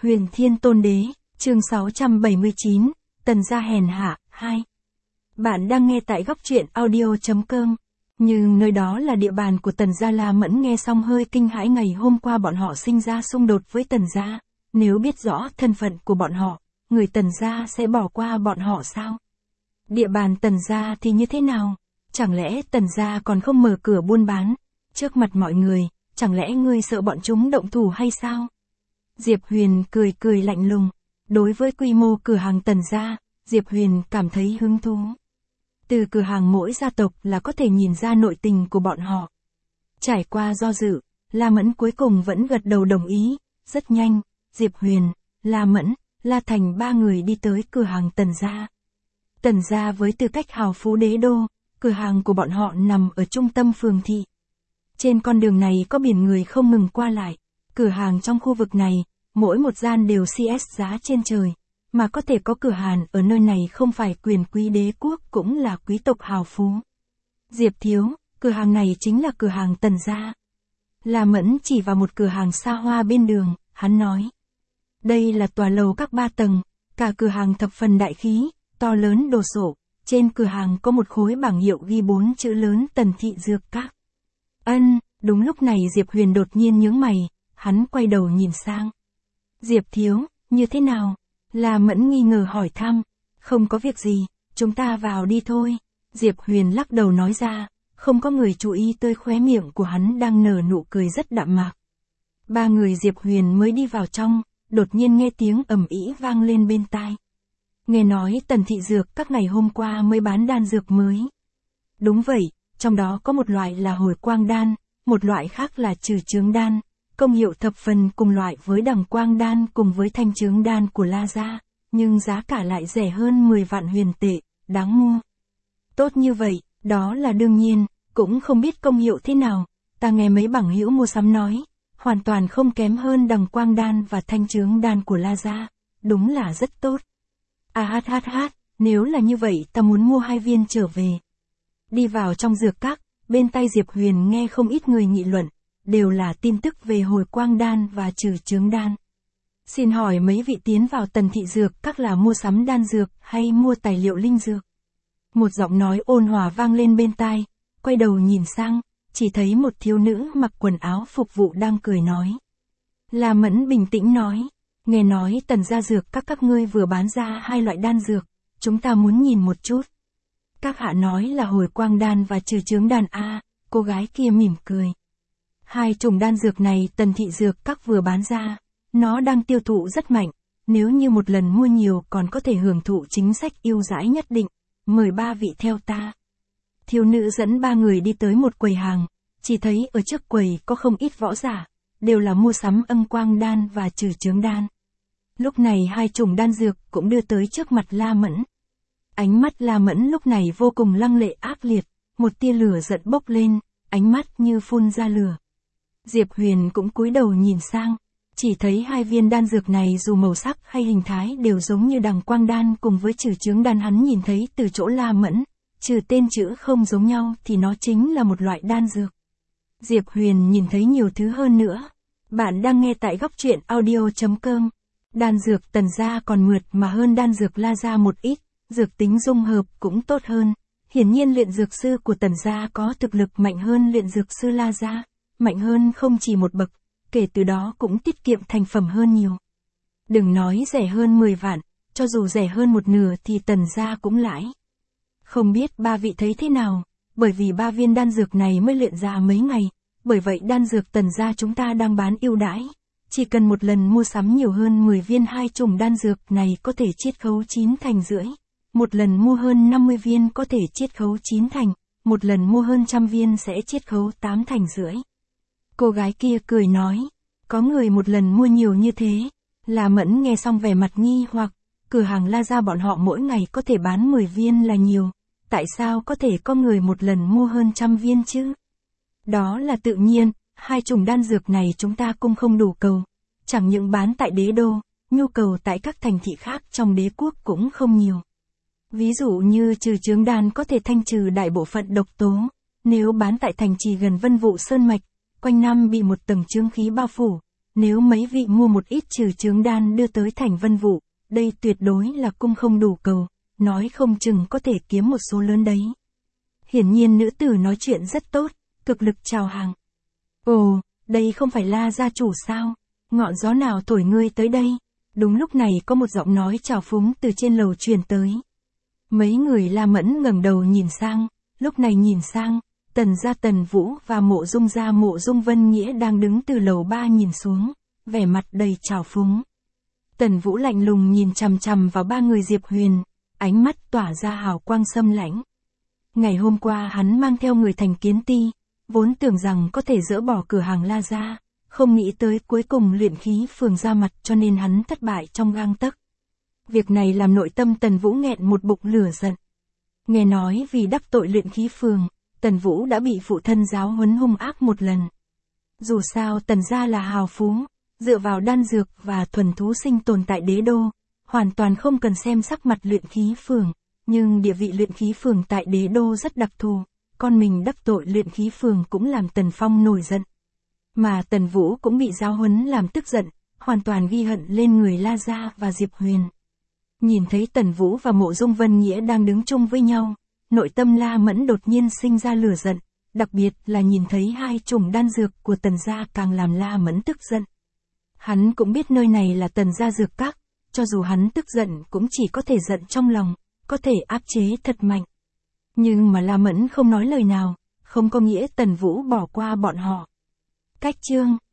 Huyền Thiên Tôn Đế, chương 679, Tần gia hèn hạ, 2. Bạn đang nghe tại góc truyện audio.com. Nhưng nơi đó là địa bàn của Tần gia. La Mẫn nghe xong hơi kinh hãi. Ngày hôm qua bọn họ sinh ra xung đột với Tần gia, nếu biết rõ thân phận của bọn họ, người Tần gia sẽ bỏ qua bọn họ sao? Địa bàn Tần gia thì như thế nào? Chẳng lẽ Tần gia còn không mở cửa buôn bán? Trước mặt mọi người, chẳng lẽ ngươi sợ bọn chúng động thủ hay sao? Diệp Huyền cười cười lạnh lùng. Đối với quy mô cửa hàng Tần gia, Diệp Huyền cảm thấy hứng thú. Từ cửa hàng mỗi gia tộc là có thể nhìn ra nội tình của bọn họ. Trải qua do dự, La Mẫn cuối cùng vẫn gật đầu đồng ý. Rất nhanh, Diệp Huyền, La Mẫn, La Thành ba người đi tới cửa hàng Tần gia. Tần gia với tư cách hào phú đế đô, cửa hàng của bọn họ nằm ở trung tâm phường thị. Trên con đường này có biển người không ngừng qua lại. Cửa hàng trong khu vực này, mỗi một gian đều CS giá trên trời, mà có thể có cửa hàng ở nơi này không phải quyền quý đế quốc cũng là quý tộc hào phú. Diệp thiếu, cửa hàng này chính là cửa hàng Tần gia. La Mẫn chỉ vào một cửa hàng xa hoa bên đường, hắn nói. Đây là tòa lầu các 3 tầng, cả cửa hàng thập phần đại khí, to lớn đồ sộ, trên cửa hàng có một khối bảng hiệu ghi 4 chữ lớn Tần thị dược các. Đúng lúc này Diệp Huyền đột nhiên nhướng mày, hắn quay đầu nhìn sang. Diệp thiếu, như thế nào? La Mẫn nghi ngờ hỏi thăm. Không có việc gì, chúng ta vào đi thôi. Diệp Huyền lắc đầu nói ra, không có người chú ý tới khóe miệng của hắn đang nở nụ cười rất đạm mạc. Ba người Diệp Huyền mới đi vào trong, đột nhiên nghe tiếng ầm ĩ vang lên bên tai. Nghe nói Tần thị dược các ngày hôm qua mới bán đan dược mới. Đúng vậy, trong đó có một loại là hồi quang đan, một loại khác là trừ chướng đan. Công hiệu thập phần cùng loại với đằng quang đan cùng với thanh chướng đan của La gia, nhưng giá cả lại rẻ hơn 10 vạn huyền tệ, đáng mua. Tốt như vậy, đó là đương nhiên, cũng không biết công hiệu thế nào, ta nghe mấy bằng hữu mua sắm nói, hoàn toàn không kém hơn đằng quang đan và thanh chướng đan của La gia, đúng là rất tốt. Nếu là như vậy ta muốn mua 2 viên trở về. Đi vào trong dược các, bên tay Diệp Huyền nghe không ít người nghị luận. Đều là tin tức về hồi quang đan và trừ chướng đan. Xin hỏi mấy vị tiến vào Tần thị dược các là mua sắm đan dược hay mua tài liệu linh dược? Một giọng nói ôn hòa vang lên bên tai, quay đầu nhìn sang, chỉ thấy một thiếu nữ mặc quần áo phục vụ đang cười nói. La Mẫn bình tĩnh nói, nghe nói Tần gia dược các ngươi vừa bán ra 2 loại đan dược, chúng ta muốn nhìn một chút. Các hạ nói là hồi quang đan và trừ chướng đan a, cô gái kia mỉm cười. 2 chủng đan dược này Tần thị dược các vừa bán ra, nó đang tiêu thụ rất mạnh, nếu như một lần mua nhiều còn có thể hưởng thụ chính sách ưu đãi nhất định, mời 3 vị theo ta. Thiếu nữ dẫn 3 người đi tới một quầy hàng, chỉ thấy ở trước quầy có không ít võ giả, đều là mua sắm âm quang đan và trừ chướng đan. Lúc này 2 chủng đan dược cũng đưa tới trước mặt La Mẫn. Ánh mắt La Mẫn lúc này vô cùng lăng lệ ác liệt, một tia lửa giận bốc lên, ánh mắt như phun ra lửa. Diệp Huyền cũng cúi đầu nhìn sang, chỉ thấy 2 viên đan dược này dù màu sắc hay hình thái đều giống như đằng quang đan cùng với trừ chướng đan. Hắn nhìn thấy từ chỗ La Mẫn, trừ tên chữ không giống nhau thì nó chính là một loại đan dược. Diệp Huyền nhìn thấy nhiều thứ hơn nữa. Bạn đang nghe tại góc truyện audio.com. Đan dược Tần gia còn mượt mà hơn đan dược La gia một ít, dược tính dung hợp cũng tốt hơn. Hiển nhiên luyện dược sư của Tần gia có thực lực mạnh hơn luyện dược sư La gia. Mạnh hơn không chỉ một bậc, kể từ đó cũng tiết kiệm thành phẩm hơn nhiều. Đừng nói rẻ hơn 10 vạn, cho dù rẻ hơn một nửa thì Tần gia cũng lãi. Không biết 3 vị thấy thế nào, bởi vì 3 viên đan dược này mới luyện ra mấy ngày, bởi vậy đan dược Tần gia chúng ta đang bán ưu đãi. Chỉ cần một lần mua sắm nhiều hơn 10 viên 2 chủng đan dược này có thể chiết khấu 9 thành rưỡi. Một lần mua hơn 50 viên có thể chiết khấu 9 thành, một lần mua hơn 100 viên sẽ chiết khấu 8 thành rưỡi. Cô gái kia cười nói, có người một lần mua nhiều như thế. La Mẫn nghe xong vẻ mặt nghi hoặc, cửa hàng La gia bọn họ mỗi ngày có thể bán 10 viên là nhiều, tại sao có thể có người một lần mua hơn 100 viên chứ? Đó là tự nhiên, 2 chủng đan dược này chúng ta cung không đủ cầu, chẳng những bán tại đế đô, nhu cầu tại các thành thị khác trong đế quốc cũng không nhiều. Ví dụ như trừ chướng đan có thể thanh trừ đại bộ phận độc tố, nếu bán tại thành trì gần Vân Vũ Sơn Mạch, quanh năm bị một tầng chướng khí bao phủ, nếu mấy vị mua một ít trừ chướng đan đưa tới thành Vân Vũ, đây tuyệt đối là cung không đủ cầu, nói không chừng có thể kiếm một số lớn đấy. Hiển nhiên nữ tử nói chuyện rất tốt, cực lực chào hàng. Ồ, đây không phải La gia chủ sao? Ngọn gió nào thổi ngươi tới đây? Đúng lúc này có một giọng nói trào phúng từ trên lầu truyền tới. Mấy người La Mẫn ngẩng đầu nhìn sang, lúc này nhìn sang, Tần gia Tần Vũ và Mộ Dung gia Mộ Dung Vân Nghĩa đang đứng từ lầu 3 nhìn xuống, vẻ mặt đầy trào phúng. Tần Vũ lạnh lùng nhìn chằm chằm vào ba người Diệp Huyền, ánh mắt tỏa ra hào quang xâm lãnh. Ngày hôm qua hắn mang theo người thành Kiến Ti, vốn tưởng rằng có thể dỡ bỏ cửa hàng La gia, không nghĩ tới cuối cùng luyện khí phường ra mặt cho nên hắn thất bại trong gang tấc. Việc này làm nội tâm Tần Vũ nghẹn một bụng lửa giận. Nghe nói vì đắc tội luyện khí phường, Tần Vũ đã bị phụ thân giáo huấn hung ác một lần. Dù sao Tần gia là hào phú, dựa vào đan dược và thuần thú sinh tồn tại đế đô, hoàn toàn không cần xem sắc mặt luyện khí phường, nhưng địa vị luyện khí phường tại đế đô rất đặc thù, con mình đắc tội luyện khí phường cũng làm Tần Phong nổi giận. Mà Tần Vũ cũng bị giáo huấn làm tức giận, hoàn toàn ghi hận lên người La gia và Diệp Huyền. Nhìn thấy Tần Vũ và Mộ Dung Vân Nghĩa đang đứng chung với nhau, nội tâm La Mẫn đột nhiên sinh ra lửa giận, đặc biệt là nhìn thấy hai chủng đan dược của Tần gia càng làm La Mẫn tức giận. Hắn cũng biết nơi này là Tần gia dược các, cho dù hắn tức giận cũng chỉ có thể giận trong lòng, có thể áp chế thật mạnh. Nhưng mà La Mẫn không nói lời nào, không có nghĩa Tần Vũ bỏ qua bọn họ. Cách chương